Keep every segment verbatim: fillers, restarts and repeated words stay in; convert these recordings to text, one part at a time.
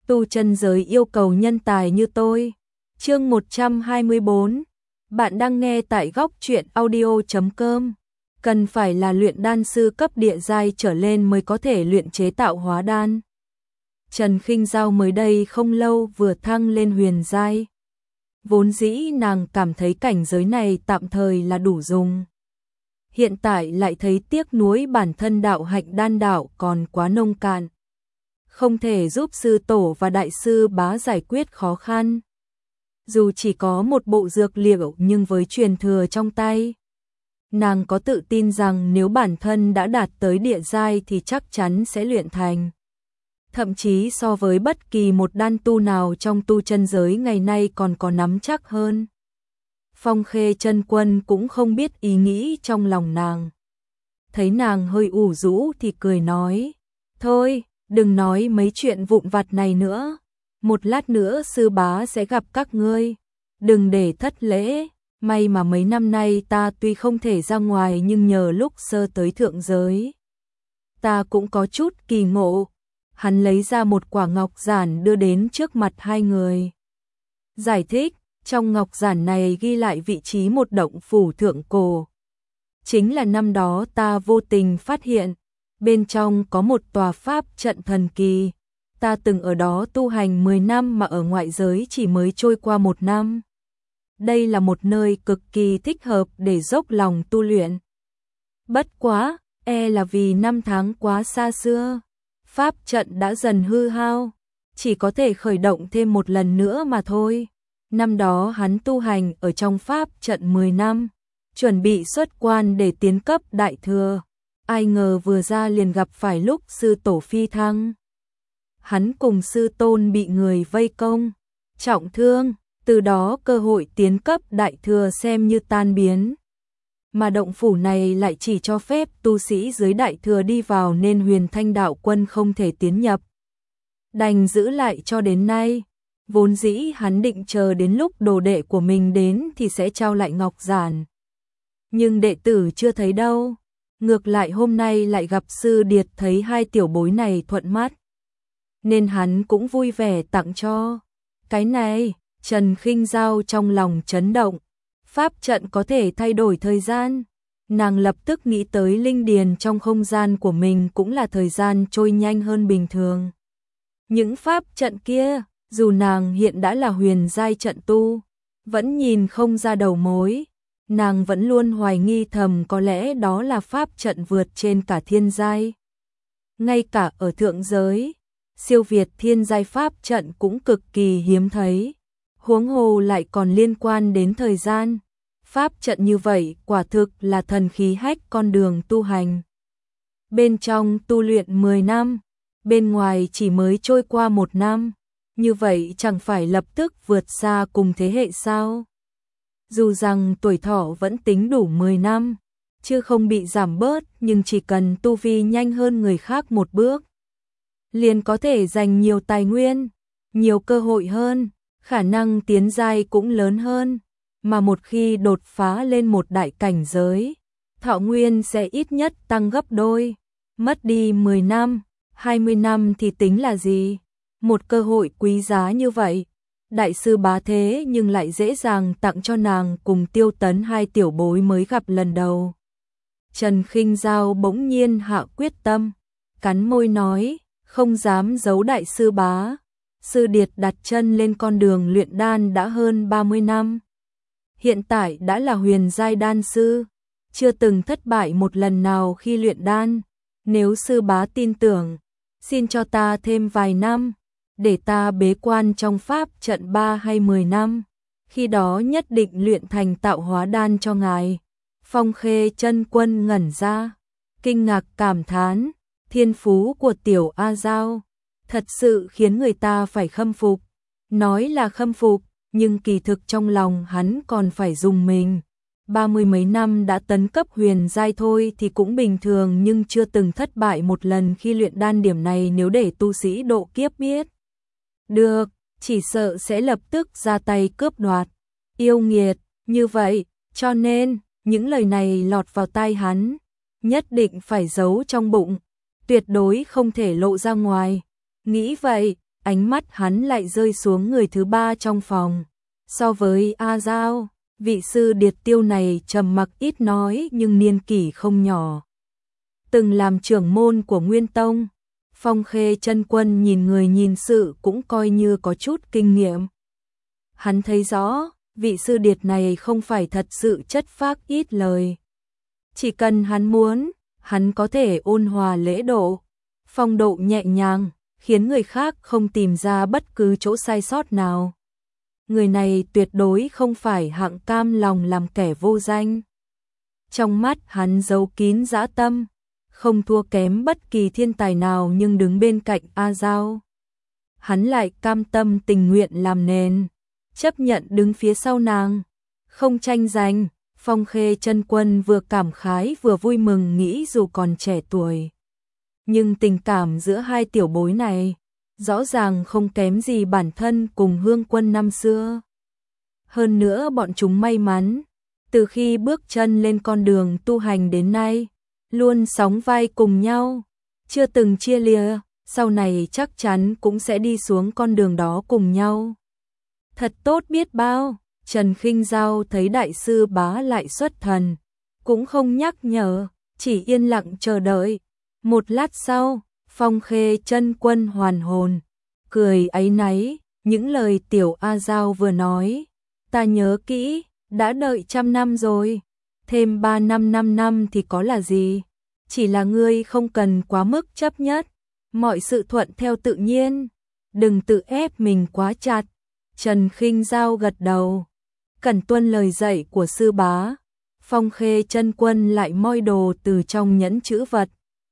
tu chân giới yêu cầu nhân tài như tôi. Chương một trăm hai mươi bốn. Bạn đang nghe tại góc truyện audio chấm com. Cần phải là luyện đan sư cấp địa giai trở lên mới có thể luyện chế tạo hóa đan. Trần Khinh Giao mới đây không lâu vừa thăng lên huyền giai. Vốn dĩ nàng cảm thấy cảnh giới này tạm thời là đủ dùng. Hiện tại lại thấy tiếc nuối bản thân đạo hạnh đan đạo còn quá nông cạn. Không thể giúp sư tổ và đại sư bá giải quyết khó khăn. Dù chỉ có một bộ dược liệu nhưng với truyền thừa trong tay, nàng có tự tin rằng nếu bản thân đã đạt tới địa giai thì chắc chắn sẽ luyện thành. Thậm chí so với bất kỳ một đan tu nào trong tu chân giới ngày nay còn có nắm chắc hơn. Phong Khê Chân Quân cũng không biết ý nghĩ trong lòng nàng. Thấy nàng hơi ủ rũ thì cười nói, thôi, đừng nói mấy chuyện vụn vặt này nữa. Một lát nữa sư bá sẽ gặp các ngươi. Đừng để thất lễ. May mà mấy năm nay ta tuy không thể ra ngoài nhưng nhờ lúc sơ tới thượng giới, ta cũng có chút kỳ ngộ. Hắn lấy ra một quả ngọc giản đưa đến trước mặt hai người. Giải thích, trong ngọc giản này ghi lại vị trí một động phủ thượng cổ. Chính là năm đó ta vô tình phát hiện, bên trong có một tòa pháp trận thần kỳ. Ta từng ở đó tu hành mười năm mà ở ngoại giới chỉ mới trôi qua một năm. Đây là một nơi cực kỳ thích hợp để dốc lòng tu luyện. Bất quá, e là vì năm tháng quá xa xưa, pháp trận đã dần hư hao, chỉ có thể khởi động thêm một lần nữa mà thôi. Năm đó hắn tu hành ở trong pháp trận mười năm, chuẩn bị xuất quan để tiến cấp đại thừa. Ai ngờ vừa ra liền gặp phải lúc sư tổ phi thăng. Hắn cùng sư tôn bị người vây công, trọng thương, từ đó cơ hội tiến cấp đại thừa xem như tan biến. Mà động phủ này lại chỉ cho phép tu sĩ dưới đại thừa đi vào nên Huyền Thanh đạo quân không thể tiến nhập. Đành giữ lại cho đến nay. Vốn dĩ hắn định chờ đến lúc đồ đệ của mình đến thì sẽ trao lại ngọc giản. Nhưng đệ tử chưa thấy đâu. Ngược lại hôm nay lại gặp sư điệt thấy hai tiểu bối này thuận mắt, nên hắn cũng vui vẻ tặng cho. Cái này, Trần Khinh Giao trong lòng chấn động. Pháp trận có thể thay đổi thời gian. Nàng lập tức nghĩ tới linh điền trong không gian của mình cũng là thời gian trôi nhanh hơn bình thường. Những pháp trận kia, dù nàng hiện đã là huyền giai trận tu, vẫn nhìn không ra đầu mối. Nàng vẫn luôn hoài nghi thầm có lẽ đó là pháp trận vượt trên cả thiên giai. Ngay cả ở thượng giới, siêu việt thiên giai pháp trận cũng cực kỳ hiếm thấy. Huống hồ lại còn liên quan đến thời gian. Pháp trận như vậy quả thực là thần khí hách con đường tu hành. Bên trong tu luyện mười năm, bên ngoài chỉ mới trôi qua một năm. Như vậy chẳng phải lập tức vượt xa cùng thế hệ sao? Dù rằng tuổi thọ vẫn tính đủ mười năm, chứ không bị giảm bớt, nhưng chỉ cần tu vi nhanh hơn người khác một bước, liền có thể giành nhiều tài nguyên, nhiều cơ hội hơn, khả năng tiến giai cũng lớn hơn. Mà một khi đột phá lên một đại cảnh giới, thọ nguyên sẽ ít nhất tăng gấp đôi. Mất đi mười năm, hai mươi năm thì tính là gì? Một cơ hội quý giá như vậy, đại sư bá thế nhưng lại dễ dàng tặng cho nàng cùng Tiêu Tấn hai tiểu bối mới gặp lần đầu. Trần Khinh Giao bỗng nhiên hạ quyết tâm, cắn môi nói, không dám giấu đại sư bá. Sư điệt đặt chân lên con đường luyện đan đã hơn ba mươi năm. Hiện tại đã là huyền giai đan sư, chưa từng thất bại một lần nào khi luyện đan. Nếu sư bá tin tưởng, xin cho ta thêm vài năm, để ta bế quan trong pháp trận ba hay mười năm, khi đó nhất định luyện thành tạo hóa đan cho ngài. Phong Khê Chân Quân ngẩn ra, kinh ngạc cảm thán, thiên phú của tiểu A Giao thật sự khiến người ta phải khâm phục. Nói là khâm phục, nhưng kỳ thực trong lòng hắn còn phải dùng mình. Ba mươi mấy năm đã tấn cấp huyền giai thôi thì cũng bình thường, nhưng chưa từng thất bại một lần khi luyện đan, điểm này nếu để tu sĩ độ kiếp biết được, chỉ sợ sẽ lập tức ra tay cướp đoạt. Yêu nghiệt, như vậy, cho nên, những lời này lọt vào tai hắn, nhất định phải giấu trong bụng, tuyệt đối không thể lộ ra ngoài. Nghĩ vậy, ánh mắt hắn lại rơi xuống người thứ ba trong phòng. So với A Giao, vị sư điệt tiêu này trầm mặc ít nói nhưng niên kỷ không nhỏ. Từng làm trưởng môn của Nguyên Tông, Phong Khê Chân Quân nhìn người nhìn sự cũng coi như có chút kinh nghiệm. Hắn thấy rõ, vị sư điệt này không phải thật sự chất phác ít lời. Chỉ cần hắn muốn, hắn có thể ôn hòa lễ độ, phong độ nhẹ nhàng, khiến người khác không tìm ra bất cứ chỗ sai sót nào. Người này tuyệt đối không phải hạng cam lòng làm kẻ vô danh. Trong mắt hắn giấu kín dã tâm, không thua kém bất kỳ thiên tài nào nhưng đứng bên cạnh A Giao. Hắn lại cam tâm tình nguyện làm nền, chấp nhận đứng phía sau nàng, không tranh giành. Phong Khê Chân Quân vừa cảm khái vừa vui mừng nghĩ dù còn trẻ tuổi, nhưng tình cảm giữa hai tiểu bối này rõ ràng không kém gì bản thân cùng Hương Quân năm xưa. Hơn nữa bọn chúng may mắn, từ khi bước chân lên con đường tu hành đến nay, luôn sóng vai cùng nhau, chưa từng chia lìa, sau này chắc chắn cũng sẽ đi xuống con đường đó cùng nhau. Thật tốt biết bao. Trần Khinh Giao thấy đại sư Bá lại xuất thần, cũng không nhắc nhở, chỉ yên lặng chờ đợi. Một lát sau, Phong Khê Chân Quân hoàn hồn, cười áy náy, những lời tiểu A Giao vừa nói, ta nhớ kỹ, đã đợi trăm năm rồi, thêm ba năm năm năm thì có là gì, chỉ là ngươi không cần quá mức chấp nhất, mọi sự thuận theo tự nhiên, đừng tự ép mình quá chặt. Trần Khinh Giao gật đầu, cần tuân lời dạy của sư bá. Phong Khê Chân Quân lại moi đồ từ trong nhẫn chữ vật,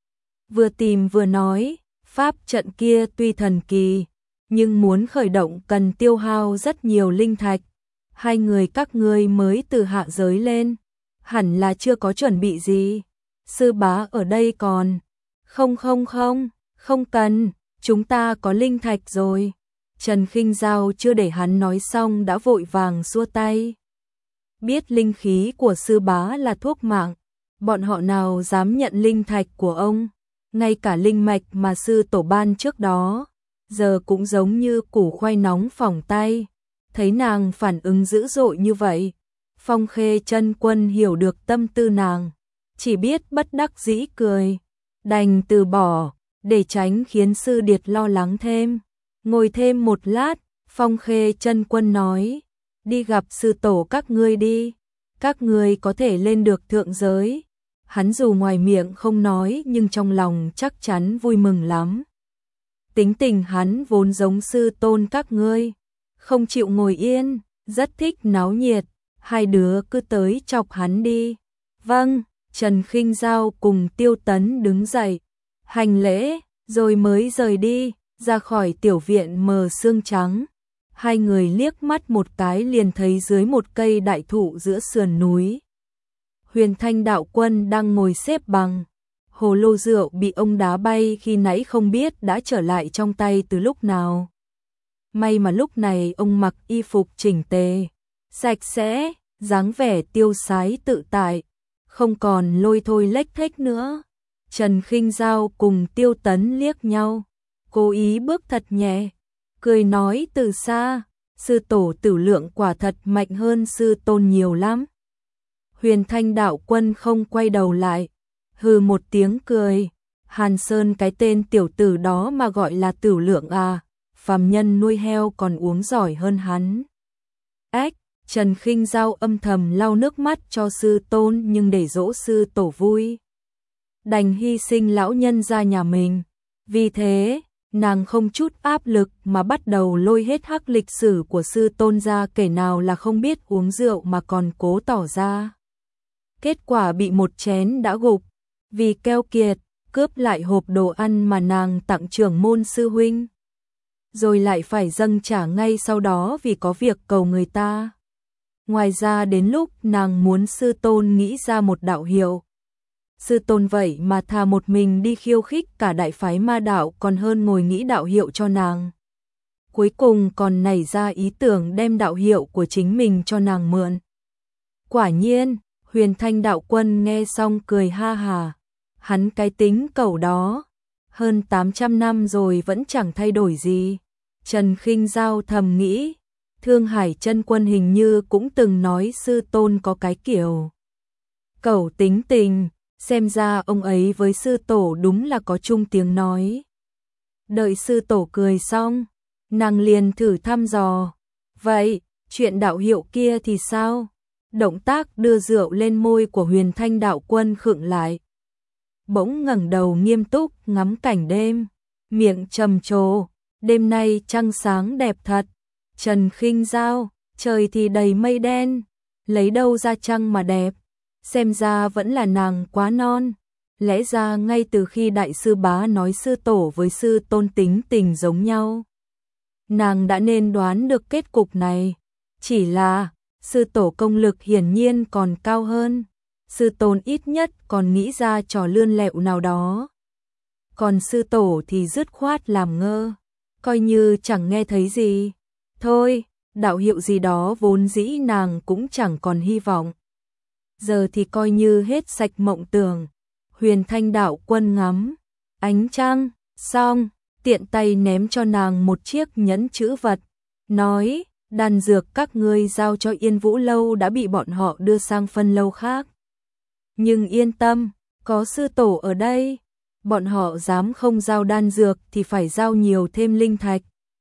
vừa tìm vừa nói, pháp trận kia tuy thần kỳ, nhưng muốn khởi động cần tiêu hao rất nhiều linh thạch. Hai người các ngươi mới từ hạ giới lên, hẳn là chưa có chuẩn bị gì. Sư bá ở đây còn. Không không không, không cần, chúng ta có linh thạch rồi. Trần Khinh Giao chưa để hắn nói xong đã vội vàng xua tay. Biết linh khí của sư bá là thuốc mạng, bọn họ nào dám nhận linh thạch của ông, ngay cả linh mạch mà sư tổ ban trước đó, giờ cũng giống như củ khoai nóng phỏng tay. Thấy nàng phản ứng dữ dội như vậy, Phong Khê Chân Quân hiểu được tâm tư nàng, chỉ biết bất đắc dĩ cười, đành từ bỏ, để tránh khiến sư điệt lo lắng thêm. Ngồi thêm một lát, Phong Khê Chân Quân nói, đi gặp sư tổ các ngươi đi, các ngươi có thể lên được thượng giới. Hắn dù ngoài miệng không nói nhưng trong lòng chắc chắn vui mừng lắm. Tính tình hắn vốn giống sư tôn các ngươi, không chịu ngồi yên, rất thích náo nhiệt, hai đứa cứ tới chọc hắn đi. Vâng, Trần Khinh Giao cùng Tiêu Tấn đứng dậy, hành lễ, rồi mới rời đi, ra khỏi tiểu viện mờ sương trắng. Hai người liếc mắt một cái liền thấy dưới một cây đại thụ giữa sườn núi, Huyền Thanh đạo quân đang ngồi xếp bằng. Hồ lô rượu bị ông đá bay khi nãy không biết đã trở lại trong tay từ lúc nào. May mà lúc này ông mặc y phục chỉnh tề, sạch sẽ, dáng vẻ tiêu sái tự tại, không còn lôi thôi lếch thếch nữa. Trần Khinh Giao cùng Tiêu Tấn liếc nhau, cố ý bước thật nhẹ, cười nói từ xa, sư tổ Tử Lượng quả thật mạnh hơn sư tôn nhiều lắm. Huyền Thanh đạo quân không quay đầu lại, hừ một tiếng cười, Hàn Sơn cái tên tiểu tử đó mà gọi là Tử Lượng à, phàm nhân nuôi heo còn uống giỏi hơn hắn. Ếch, Trần Khinh Giao âm thầm lau nước mắt cho sư tôn nhưng để dỗ sư tổ vui, đành hy sinh lão nhân ra nhà mình. Vì thế, nàng không chút áp lực mà bắt đầu lôi hết hắc lịch sử của sư tôn ra, kể nào là không biết uống rượu mà còn cố tỏ ra. Kết quả bị một chén đã gục, vì keo kiệt, cướp lại hộp đồ ăn mà nàng tặng trưởng môn sư huynh. Rồi lại phải dâng trả ngay sau đó vì có việc cầu người ta. Ngoài ra đến lúc nàng muốn sư tôn nghĩ ra một đạo hiệu, sư tôn vậy mà thà một mình đi khiêu khích cả đại phái ma đạo còn hơn ngồi nghĩ đạo hiệu cho nàng. Cuối cùng còn nảy ra ý tưởng đem đạo hiệu của chính mình cho nàng mượn. Quả nhiên, Huyền Thanh đạo quân nghe xong cười ha hà, hắn cái tính cẩu đó, hơn tám trăm năm rồi vẫn chẳng thay đổi gì, Trần Khinh Giao thầm nghĩ, Thương Hải Chân Quân hình như cũng từng nói sư tôn có cái kiểu cẩu tính tình, xem ra ông ấy với sư tổ đúng là có chung tiếng nói. Đợi sư tổ cười xong, nàng liền thử thăm dò, vậy, chuyện đạo hiệu kia thì sao? Động tác đưa rượu lên môi của Huyền Thanh đạo quân khựng lại. Bỗng ngẩng đầu nghiêm túc ngắm cảnh đêm, miệng trầm trồ, đêm nay trăng sáng đẹp thật. Trần Khinh Giao, trời thì đầy mây đen, lấy đâu ra trăng mà đẹp, xem ra vẫn là nàng quá non. Lẽ ra ngay từ khi đại sư bá nói sư tổ với sư tôn tính tình giống nhau, nàng đã nên đoán được kết cục này, chỉ là sư tổ công lực hiển nhiên còn cao hơn, sư tôn ít nhất còn nghĩ ra trò lươn lẹo nào đó. Còn sư tổ thì dứt khoát làm ngơ, coi như chẳng nghe thấy gì. Thôi, đạo hiệu gì đó vốn dĩ nàng cũng chẳng còn hy vọng. Giờ thì coi như hết sạch mộng tưởng. Huyền Thanh đạo quân ngắm ánh trăng, xong, tiện tay ném cho nàng một chiếc nhẫn chữ vật, nói, đan dược các ngươi giao cho Yên Vũ lâu đã bị bọn họ đưa sang phân lâu khác. Nhưng yên tâm, có sư tổ ở đây, bọn họ dám không giao đan dược thì phải giao nhiều thêm linh thạch.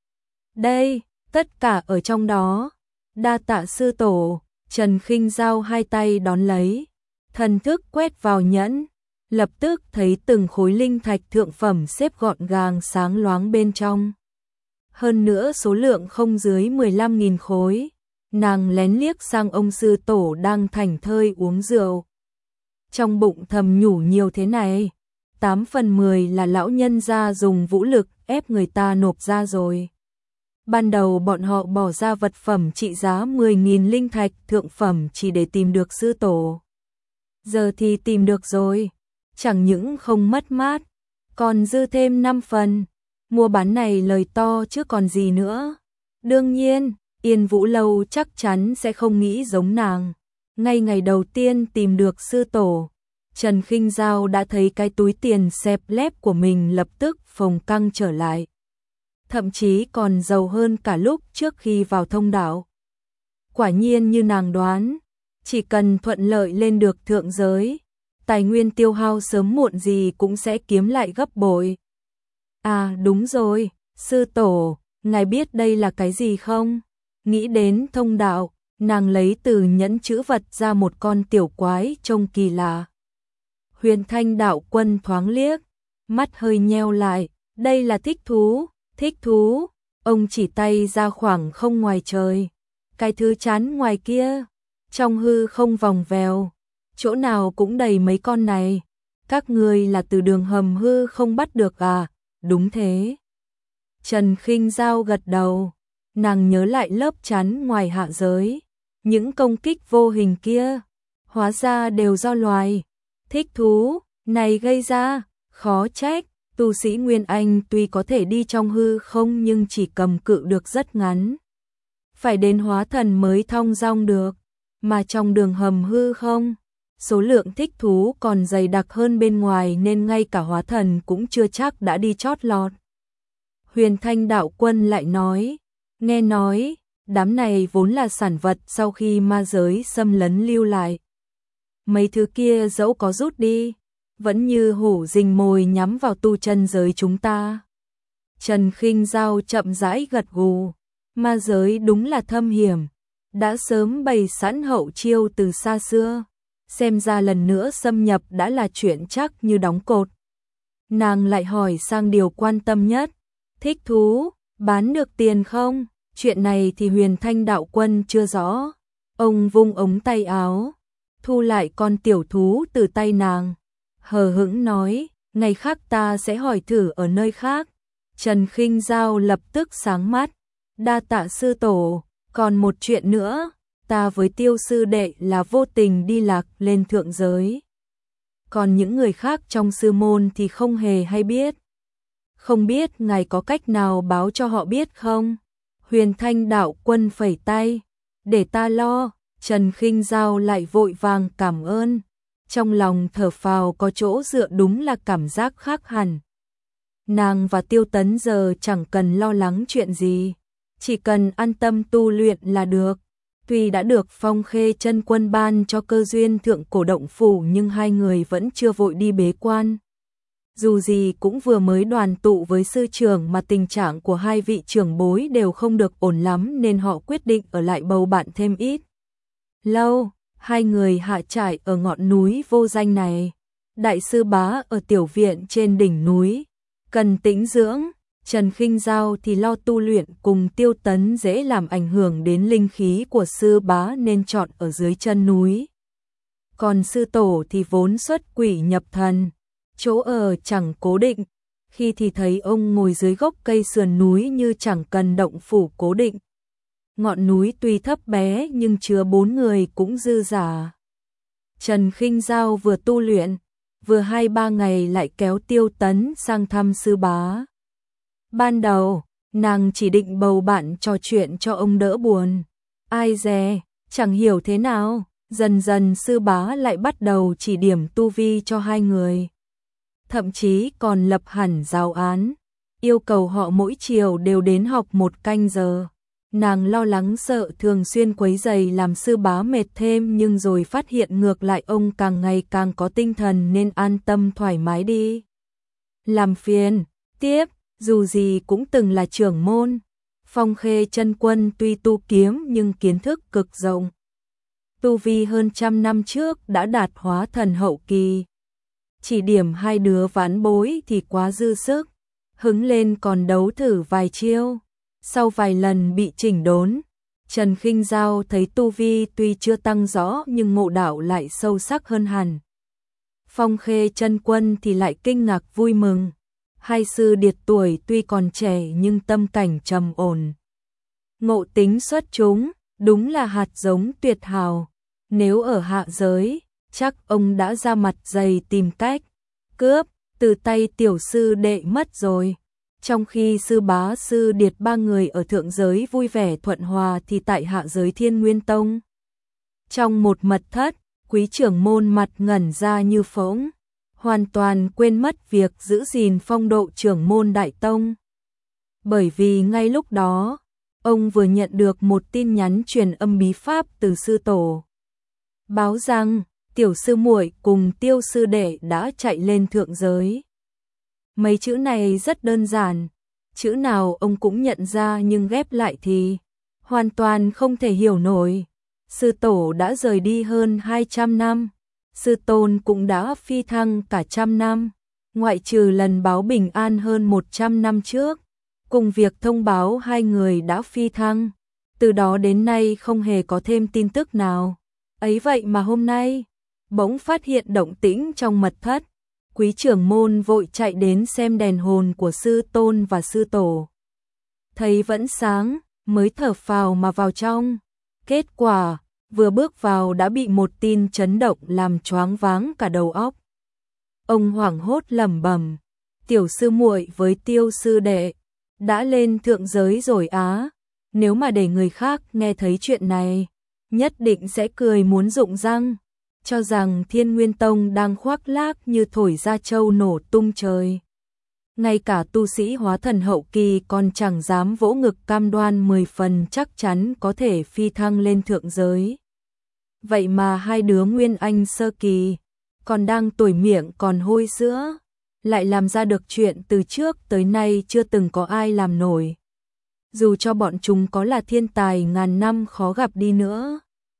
Đây, tất cả ở trong đó. Đa tạ sư tổ. Trần Khinh Giao hai tay đón lấy, thần thức quét vào nhẫn, lập tức thấy từng khối linh thạch thượng phẩm xếp gọn gàng sáng loáng bên trong. Hơn nữa số lượng không dưới mười lăm nghìn khối. Nàng lén liếc sang ông sư tổ đang thảnh thơi uống rượu. Trong bụng thầm nhủ nhiều thế này, tám phần mười là lão nhân gia dùng vũ lực ép người ta nộp ra rồi. Ban đầu bọn họ bỏ ra vật phẩm trị giá mười nghìn linh thạch thượng phẩm chỉ để tìm được sư tổ. Giờ thì tìm được rồi, chẳng những không mất mát, còn dư thêm năm phần. Mua bán này lời to chứ còn gì nữa. Đương nhiên, Yên Vũ lâu chắc chắn sẽ không nghĩ giống nàng. Ngay ngày đầu tiên tìm được sư tổ, Trần Khinh Giao đã thấy cái túi tiền xẹp lép của mình lập tức phồng căng trở lại. Thậm chí còn giàu hơn cả lúc trước khi vào thông đạo. Quả nhiên như nàng đoán, chỉ cần thuận lợi lên được thượng giới, tài nguyên tiêu hao sớm muộn gì cũng sẽ kiếm lại gấp bội. À đúng rồi, sư tổ, ngài biết đây là cái gì không? Nghĩ đến thông đạo, nàng lấy từ nhẫn chữ vật ra một con tiểu quái trông kỳ lạ. Huyền Thanh đạo quân thoáng liếc, mắt hơi nheo lại, đây là thích thú. Thích thú, ông chỉ tay ra khoảng không ngoài trời. Cái thứ chán ngoài kia, trong hư không vòng vèo, chỗ nào cũng đầy mấy con này. Các ngươi là từ đường hầm hư không bắt được à? Đúng thế. Trần Khinh Giao gật đầu, nàng nhớ lại lớp chắn ngoài hạ giới. Những công kích vô hình kia, hóa ra đều do loài. Thích thú, này gây ra, khó trách. Tu sĩ Nguyên Anh tuy có thể đi trong hư không nhưng chỉ cầm cự được rất ngắn. Phải đến hóa thần mới thong dong được, mà trong đường hầm hư không, số lượng thích thú còn dày đặc hơn bên ngoài nên ngay cả hóa thần cũng chưa chắc đã đi chót lọt. Huyền Thanh đạo quân lại nói, nghe nói, đám này vốn là sản vật sau khi ma giới xâm lấn lưu lại. Mấy thứ kia dẫu có rút đi, vẫn như hổ rình mồi nhắm vào tu chân giới chúng ta. Trần Khinh Giao chậm rãi gật gù, ma giới đúng là thâm hiểm, đã sớm bày sẵn hậu chiêu từ xa xưa, xem ra lần nữa xâm nhập đã là chuyện chắc như đóng cột. Nàng lại hỏi sang điều quan tâm nhất, thích thú, bán được tiền không? Chuyện này thì Huyền Thanh đạo quân chưa rõ. Ông vung ống tay áo, thu lại con tiểu thú từ tay nàng, hờ hững nói, ngày khác ta sẽ hỏi thử ở nơi khác. Trần Khinh Giao lập tức sáng mắt, đa tạ sư tổ, còn một chuyện nữa, ta với Tiêu sư đệ là vô tình đi lạc lên thượng giới. Còn những người khác trong sư môn thì không hề hay biết. Không biết ngài có cách nào báo cho họ biết không? Huyền Thanh đạo quân phẩy tay, để ta lo. Trần Khinh Giao lại vội vàng cảm ơn. Trong lòng thở phào có chỗ dựa đúng là cảm giác khác hẳn. nàng và Tiêu Tấn giờ chẳng cần lo lắng chuyện gì, chỉ cần an tâm tu luyện là được. Tuy đã được Phong Khê Chân Quân ban cho cơ duyên thượng cổ động phủ nhưng hai người vẫn chưa vội đi bế quan. Dù gì cũng vừa mới đoàn tụ với sư trưởng mà tình trạng của hai vị trưởng bối đều không được ổn lắm nên họ quyết định ở lại bầu bạn thêm ít. Lâu, hai người hạ trại ở ngọn núi vô danh này. Đại sư Bá ở tiểu viện trên đỉnh núi, cần tĩnh dưỡng. Trần Khinh Giao thì lo tu luyện cùng Tiêu Tấn dễ làm ảnh hưởng đến linh khí của sư bá nên chọn ở dưới chân núi. Còn sư tổ thì vốn xuất quỷ nhập thần, chỗ ở chẳng cố định, khi thì thấy ông ngồi dưới gốc cây sườn núi như chẳng cần động phủ cố định. Ngọn núi tuy thấp bé nhưng chứa bốn người cũng dư dả. Trần Khinh Giao vừa tu luyện, vừa hai ba ngày lại kéo Tiêu Tấn sang thăm sư bá. Ban đầu, nàng chỉ định bầu bạn trò chuyện cho ông đỡ buồn. Ai dè, chẳng hiểu thế nào, dần dần sư bá lại bắt đầu chỉ điểm tu vi cho hai người. Thậm chí còn lập hẳn giáo án, yêu cầu họ mỗi chiều đều đến học một canh giờ. Nàng lo lắng sợ thường xuyên quấy rầy làm sư bá mệt thêm nhưng rồi phát hiện ngược lại ông càng ngày càng có tinh thần nên an tâm thoải mái đi. Làm phiền, tiếp. Dù gì cũng từng là trưởng môn, Phong Khê Chân Quân tuy tu kiếm nhưng kiến thức cực rộng. Tu vi hơn trăm năm trước đã đạt hóa thần hậu kỳ. Chỉ điểm hai đứa ván bối thì quá dư sức, hứng lên còn đấu thử vài chiêu. Sau vài lần bị chỉnh đốn, Trần Khinh Giao thấy tu vi tuy chưa tăng rõ nhưng ngộ đạo lại sâu sắc hơn hẳn. Phong Khê Chân Quân thì lại kinh ngạc vui mừng. Hai sư điệt tuổi tuy còn trẻ nhưng tâm cảnh trầm ổn. Ngộ tính xuất chúng, đúng là hạt giống tuyệt hảo. Nếu ở hạ giới, chắc ông đã ra mặt dày tìm cách cướp từ tay tiểu sư đệ mất rồi. Trong khi sư bá sư điệt ba người ở thượng giới vui vẻ thuận hòa thì tại hạ giới Thiên Nguyên Tông. Trong một mật thất, quý trưởng môn mặt ngẩn ra như phỗng, hoàn toàn quên mất việc giữ gìn phong độ trưởng môn đại tông. Bởi vì ngay lúc đó, ông vừa nhận được một tin nhắn truyền âm bí pháp từ sư tổ. Báo rằng, tiểu sư muội cùng Tiêu sư đệ đã chạy lên thượng giới. Mấy chữ này rất đơn giản, chữ nào ông cũng nhận ra nhưng ghép lại thì hoàn toàn không thể hiểu nổi. Sư tổ đã rời đi hơn hai trăm năm. Sư tôn cũng đã phi thăng cả trăm năm, ngoại trừ lần báo bình an hơn một trăm năm trước, cùng việc thông báo hai người đã phi thăng, từ đó đến nay không hề có thêm tin tức nào. Ấy vậy mà hôm nay, bỗng phát hiện động tĩnh trong mật thất, quý trưởng môn vội chạy đến xem đèn hồn của sư tôn và sư tổ. Thấy vẫn sáng, mới thở phào mà vào trong. Kết quả, vừa bước vào đã bị một tin chấn động làm choáng váng cả đầu óc. Ông hoảng hốt lẩm bẩm, tiểu sư muội với Tiêu sư đệ đã lên thượng giới rồi á. Nếu mà để người khác nghe thấy chuyện này, nhất định sẽ cười muốn rụng răng, cho rằng Thiên Nguyên Tông đang khoác lác như thổi ra châu nổ tung trời. Ngay cả tu sĩ hóa thần hậu kỳ còn chẳng dám vỗ ngực cam đoan mười phần chắc chắn có thể phi thăng lên thượng giới. Vậy mà hai đứa Nguyên Anh sơ kỳ, còn đang tuổi miệng còn hôi sữa, lại làm ra được chuyện từ trước tới nay chưa từng có ai làm nổi. Dù cho bọn chúng có là thiên tài ngàn năm khó gặp đi nữa,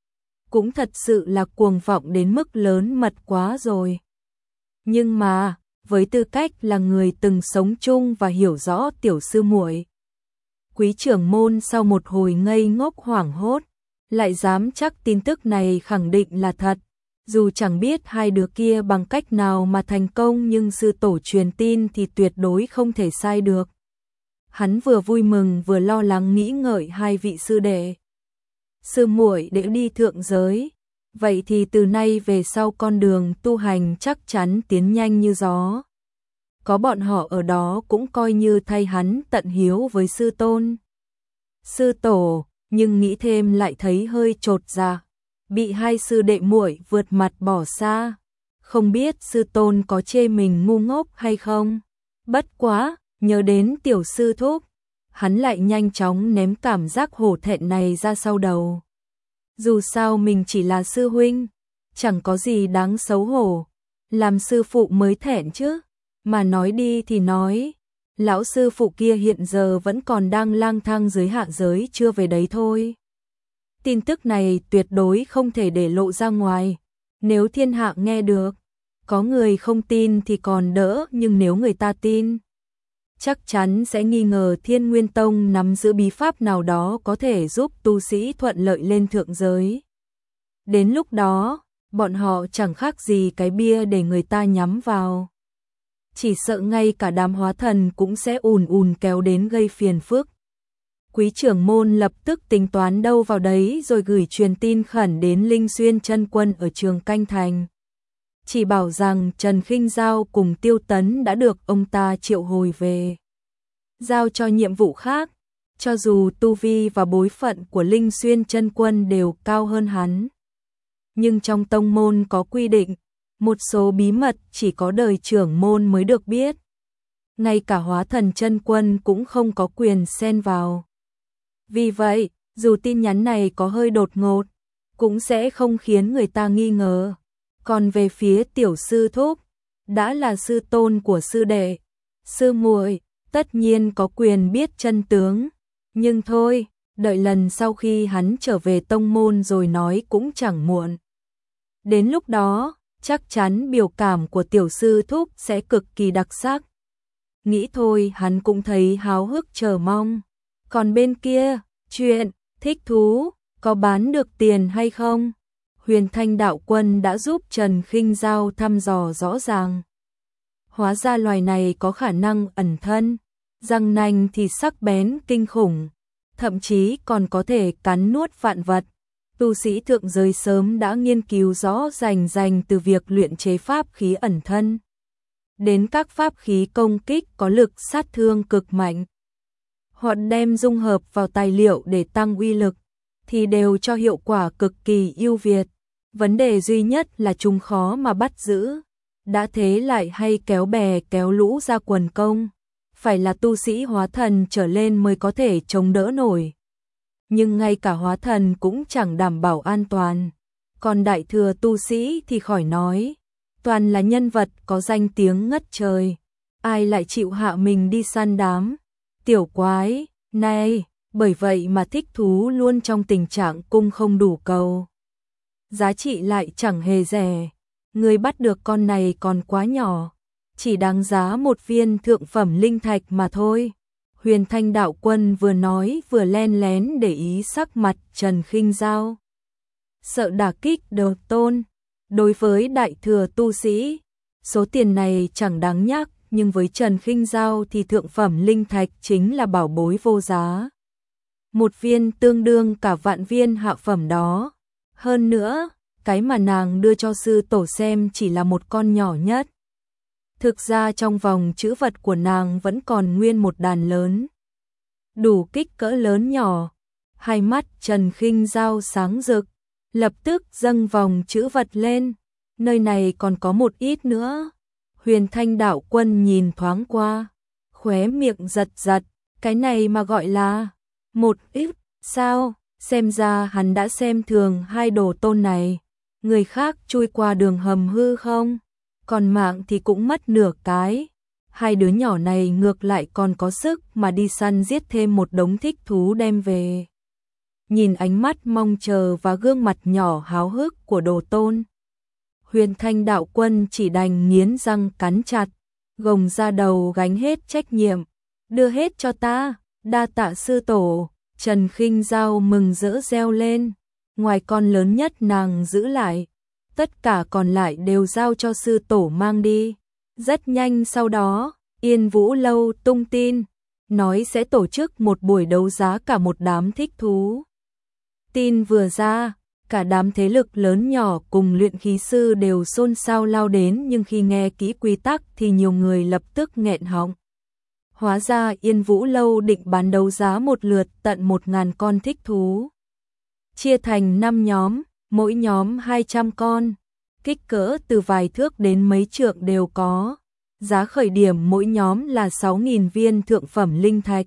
cũng thật sự là cuồng vọng đến mức lớn mật quá rồi. Nhưng mà, với tư cách là người từng sống chung và hiểu rõ tiểu sư muội, quý trưởng môn sau một hồi ngây ngốc hoảng hốt, lại dám chắc tin tức này khẳng định là thật. Dù chẳng biết hai đứa kia bằng cách nào mà thành công nhưng sư tổ truyền tin thì tuyệt đối không thể sai được. Hắn vừa vui mừng vừa lo lắng nghĩ ngợi hai vị sư đệ. Sư muội để đi thượng giới, vậy thì từ nay về sau con đường tu hành chắc chắn tiến nhanh như gió. Có bọn họ ở đó cũng coi như thay hắn tận hiếu với sư tôn. Sư tổ, nhưng nghĩ thêm lại thấy hơi chột dạ, bị hai sư đệ muội vượt mặt bỏ xa. Không biết sư tôn có chê mình ngu ngốc hay không? Bất quá, nhớ đến tiểu sư thúc, hắn lại nhanh chóng ném cảm giác hổ thẹn này ra sau đầu. Dù sao mình chỉ là sư huynh, chẳng có gì đáng xấu hổ, làm sư phụ mới thẹn chứ. Mà nói đi thì nói, lão sư phụ kia hiện giờ vẫn còn đang lang thang dưới hạ giới chưa về đấy thôi. Tin tức này tuyệt đối không thể để lộ ra ngoài, nếu thiên hạ nghe được, có người không tin thì còn đỡ, nhưng nếu người ta tin, chắc chắn sẽ nghi ngờ Thiên Nguyên Tông nắm giữ bí pháp nào đó có thể giúp tu sĩ thuận lợi lên thượng giới. Đến lúc đó, bọn họ chẳng khác gì cái bia để người ta nhắm vào. Chỉ sợ ngay cả đám hóa thần cũng sẽ ùn ùn kéo đến gây phiền phức. Quý trưởng môn lập tức tính toán đâu vào đấy rồi gửi truyền tin khẩn đến Linh Xuyên Chân Quân ở Trường Canh Thành. Chỉ bảo rằng Trần Khinh Giao cùng Tiêu Tấn đã được ông ta triệu hồi về, giao cho nhiệm vụ khác, cho dù tu vi và bối phận của Linh Xuyên Chân Quân đều cao hơn hắn. Nhưng trong tông môn có quy định, một số bí mật chỉ có đời trưởng môn mới được biết. Ngay cả hóa thần chân quân cũng không có quyền xen vào. Vì vậy, dù tin nhắn này có hơi đột ngột, cũng sẽ không khiến người ta nghi ngờ. Còn về phía tiểu sư thúc, đã là sư tôn của sư đệ, sư muội, tất nhiên có quyền biết chân tướng. Nhưng thôi, đợi lần sau khi hắn trở về tông môn rồi nói cũng chẳng muộn. Đến lúc đó, chắc chắn biểu cảm của tiểu sư thúc sẽ cực kỳ đặc sắc. Nghĩ thôi hắn cũng thấy háo hức chờ mong. Còn bên kia, chuyện, thích thú, có bán được tiền hay không? Huyền Thanh đạo quân đã giúp Trần Khinh Giao thăm dò rõ ràng. Hóa ra loài này có khả năng ẩn thân, răng nanh thì sắc bén kinh khủng, thậm chí còn có thể cắn nuốt vạn vật. Tu sĩ thượng giới sớm đã nghiên cứu rõ rành rành từ việc luyện chế pháp khí ẩn thân đến các pháp khí công kích có lực sát thương cực mạnh. Họ đem dung hợp vào tài liệu để tăng uy lực thì đều cho hiệu quả cực kỳ ưu việt. Vấn đề duy nhất là chúng khó mà bắt giữ. Đã thế lại hay kéo bè kéo lũ ra quần công, phải là tu sĩ hóa thần trở lên mới có thể chống đỡ nổi. Nhưng ngay cả hóa thần cũng chẳng đảm bảo an toàn. Còn đại thừa tu sĩ thì khỏi nói, toàn là nhân vật có danh tiếng ngất trời. Ai lại chịu hạ mình đi săn đám tiểu quái này, bởi vậy mà thích thú luôn trong tình trạng cung không đủ cầu. Giá trị lại chẳng hề rẻ, người bắt được con này còn quá nhỏ, chỉ đáng giá một viên thượng phẩm linh thạch mà thôi. Huyền Thanh đạo quân vừa nói vừa len lén để ý sắc mặt Trần Khinh Giao. Sợ đả kích đồ tôn, đối với đại thừa tu sĩ, số tiền này chẳng đáng nhắc, nhưng với Trần Khinh Giao thì thượng phẩm linh thạch chính là bảo bối vô giá. Một viên tương đương cả vạn viên hạ phẩm đó. Hơn nữa, cái mà nàng đưa cho sư tổ xem chỉ là một con nhỏ nhất. Thực ra trong vòng trữ vật của nàng vẫn còn nguyên một đàn lớn, đủ kích cỡ lớn nhỏ. Hai mắt Trần Khinh Giao sáng rực, lập tức dâng vòng trữ vật lên. Nơi này còn có một ít nữa. Huyền Thanh đạo quân nhìn thoáng qua, khóe miệng giật giật, cái này mà gọi là một ít sao? Xem ra hắn đã xem thường hai đồ tôn này. Người khác chui qua đường hầm hư không, còn mạng thì cũng mất nửa cái. Hai đứa nhỏ này ngược lại còn có sức mà đi săn giết thêm một đống thích thú đem về. Nhìn ánh mắt mong chờ và gương mặt nhỏ háo hức của đồ tôn, Huyền Thanh đạo quân chỉ đành nghiến răng cắn chặt, gồng ra đầu gánh hết trách nhiệm. Đưa hết cho ta, đa tạ sư tổ. Trần Khinh Giao mừng rỡ reo lên, ngoài con lớn nhất nàng giữ lại, tất cả còn lại đều giao cho sư tổ mang đi. Rất nhanh sau đó, Yên Vũ Lâu tung tin, nói sẽ tổ chức một buổi đấu giá cả một đám thích thú. Tin vừa ra, cả đám thế lực lớn nhỏ cùng luyện khí sư đều xôn xao lao đến, nhưng khi nghe kỹ quy tắc thì nhiều người lập tức nghẹn họng. Hóa ra Yên Vũ Lâu định bán đấu giá một lượt tận một ngàn con thích thú. Chia thành năm nhóm, mỗi nhóm hai trăm con, kích cỡ từ vài thước đến mấy trượng đều có. giá khởi điểm mỗi nhóm là sáu nghìn viên thượng phẩm linh thạch.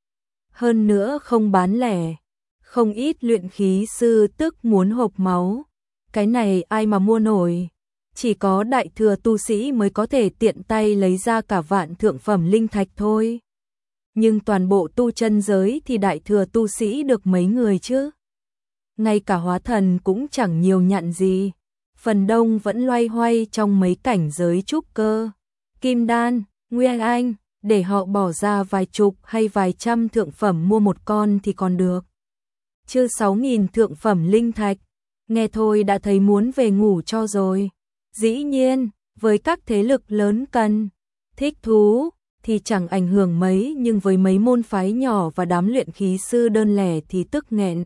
Hơn nữa không bán lẻ, không ít luyện khí sư tức muốn hộc máu. Cái này ai mà mua nổi, chỉ có đại thừa tu sĩ mới có thể tiện tay lấy ra cả vạn thượng phẩm linh thạch thôi. Nhưng toàn bộ tu chân giới thì đại thừa tu sĩ được mấy người chứ? Ngay cả hóa thần cũng chẳng nhiều nhặn gì, phần đông vẫn loay hoay trong mấy cảnh giới trúc cơ, kim đan, nguyên anh, để họ bỏ ra vài chục hay vài trăm thượng phẩm mua một con thì còn được. Chứ sáu nghìn thượng phẩm linh thạch, nghe thôi đã thấy muốn về ngủ cho rồi. Dĩ nhiên, với các thế lực lớn cần thích thú thì chẳng ảnh hưởng mấy, nhưng với mấy môn phái nhỏ và đám luyện khí sư đơn lẻ thì tức nghẹn.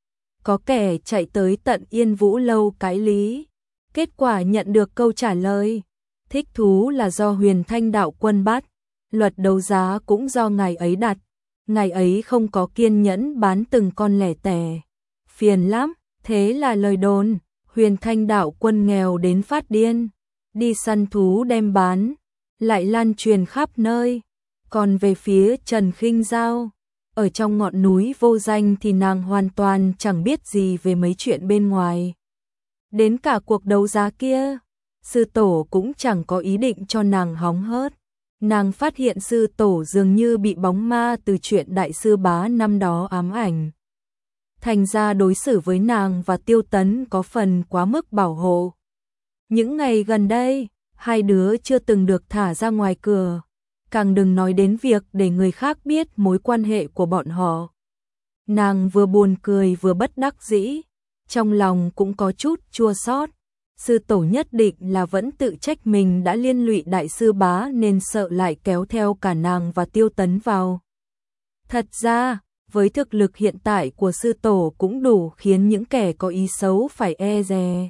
Có kẻ chạy tới tận Yên Vũ lâu cãi lý, kết quả nhận được câu trả lời, thích thú là do Huyền Thanh đạo quân bắt, luật đấu giá cũng do ngài ấy đặt, ngài ấy không có kiên nhẫn bán từng con lẻ tẻ, phiền lắm. Thế là lời đồn, Huyền Thanh đạo quân nghèo đến phát điên, đi săn thú đem bán, lại lan truyền khắp nơi. Còn về phía Trần Khinh Giao, ở trong ngọn núi vô danh thì nàng hoàn toàn chẳng biết gì về mấy chuyện bên ngoài. Đến cả cuộc đấu giá kia, sư tổ cũng chẳng có ý định cho nàng hóng hớt. Nàng phát hiện sư tổ dường như bị bóng ma từ chuyện đại sư bá năm đó ám ảnh. Thành ra đối xử với nàng và Tiêu Tấn có phần quá mức bảo hộ. Những ngày gần đây, hai đứa chưa từng được thả ra ngoài cửa, càng đừng nói đến việc để người khác biết mối quan hệ của bọn họ. Nàng vừa buồn cười vừa bất đắc dĩ, trong lòng cũng có chút chua xót. Sư tổ nhất định là vẫn tự trách mình đã liên lụy đại sư bá nên sợ lại kéo theo cả nàng và Tiêu Tấn vào. Thật ra, với thực lực hiện tại của sư tổ cũng đủ khiến những kẻ có ý xấu phải e dè.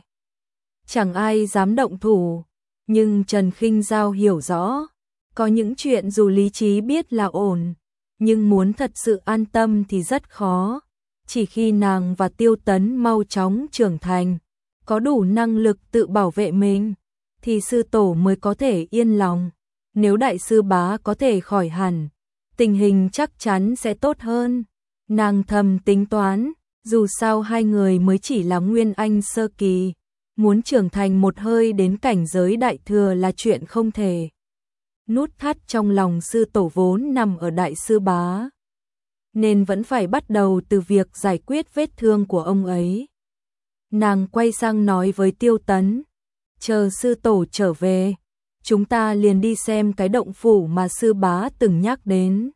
Chẳng ai dám động thủ, nhưng Trần Khinh Giao hiểu rõ, có những chuyện dù lý trí biết là ổn, nhưng muốn thật sự an tâm thì rất khó. Chỉ khi nàng và Tiêu Tấn mau chóng trưởng thành, có đủ năng lực tự bảo vệ mình, thì sư tổ mới có thể yên lòng. Nếu đại sư bá có thể khỏi hẳn, tình hình chắc chắn sẽ tốt hơn. Nàng thầm tính toán, dù sao hai người mới chỉ là nguyên anh sơ kỳ, muốn trưởng thành một hơi đến cảnh giới đại thừa là chuyện không thể. Nút thắt trong lòng sư tổ vốn nằm ở đại sư bá, nên vẫn phải bắt đầu từ việc giải quyết vết thương của ông ấy. Nàng quay sang nói với Tiêu Tấn, chờ sư tổ trở về, chúng ta liền đi xem cái động phủ mà sư bá từng nhắc đến.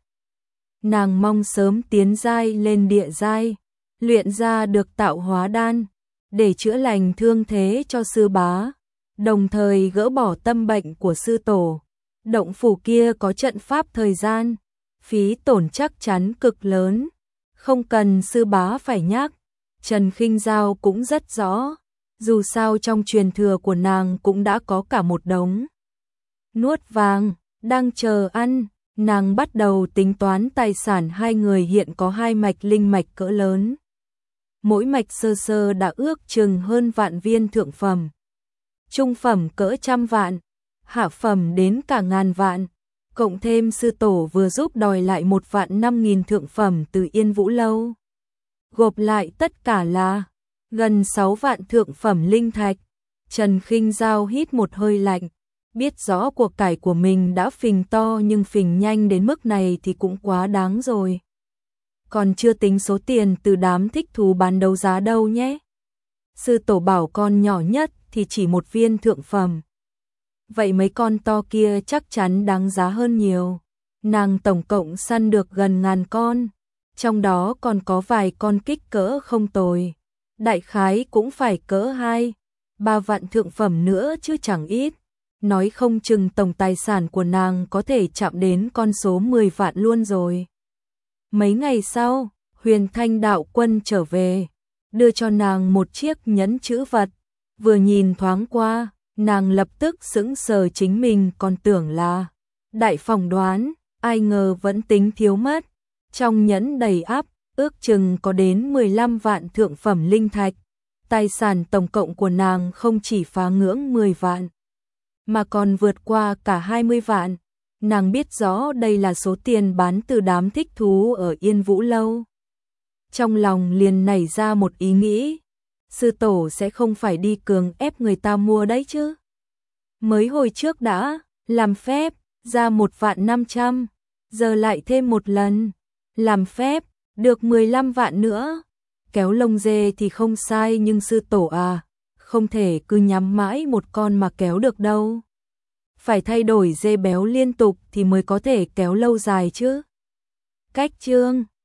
Nàng mong sớm tiến giai lên địa giai, luyện ra được tạo hóa đan, để chữa lành thương thế cho sư bá, đồng thời gỡ bỏ tâm bệnh của sư tổ. Động phủ kia có trận pháp thời gian, phí tổn chắc chắn cực lớn, không cần sư bá phải nhắc. Trần Khinh Giao cũng rất rõ, dù sao trong truyền thừa của nàng cũng đã có cả một đống nuốt vàng, đang chờ ăn. Nàng bắt đầu tính toán tài sản hai người hiện có hai mạch linh mạch cỡ lớn. Mỗi mạch sơ sơ đã ước chừng hơn vạn viên thượng phẩm. Trung phẩm cỡ trăm vạn, hạ phẩm đến cả ngàn vạn. Cộng thêm sư tổ vừa giúp đòi lại một vạn năm nghìn thượng phẩm từ Yên Vũ Lâu. Gộp lại tất cả là gần sáu vạn thượng phẩm linh thạch. Trần Khinh Giao hít một hơi lạnh. Biết rõ của cải của mình đã phình to nhưng phình nhanh đến mức này thì cũng quá đáng rồi. Còn chưa tính số tiền từ đám thích thú bán đấu giá đâu nhé. Sư tổ bảo con nhỏ nhất thì chỉ một viên thượng phẩm. Vậy mấy con to kia chắc chắn đáng giá hơn nhiều. Nàng tổng cộng săn được gần ngàn con, trong đó còn có vài con kích cỡ không tồi. Đại khái cũng phải cỡ hai, ba vạn thượng phẩm nữa chứ chẳng ít. Nói không chừng tổng tài sản của nàng có thể chạm đến con số mười vạn luôn rồi. Mấy ngày sau, Huyền Thanh đạo quân trở về, đưa cho nàng một chiếc nhẫn chữ vật. Vừa nhìn thoáng qua, nàng lập tức sững sờ, chính mình còn tưởng là đại phỏng đoán, ai ngờ vẫn tính thiếu mất. Trong nhẫn đầy ắp, ước chừng có đến mười lăm vạn thượng phẩm linh thạch. Tài sản tổng cộng của nàng không chỉ phá ngưỡng mười vạn. mà còn vượt qua cả hai mươi vạn. Nàng biết rõ đây là số tiền bán từ đám thích thú ở Yên Vũ Lâu. Trong lòng liền nảy ra một ý nghĩ, sư tổ sẽ không phải đi cường ép người ta mua đấy chứ. Mới hồi trước đã làm phép ra một vạn năm trăm, giờ lại thêm một lần, làm phép được mười lăm vạn nữa. Kéo lông dê thì không sai, nhưng sư tổ à, không thể cứ nhắm mãi một con mà kéo được đâu. Phải thay đổi dê béo liên tục thì mới có thể kéo lâu dài chứ. Cách chương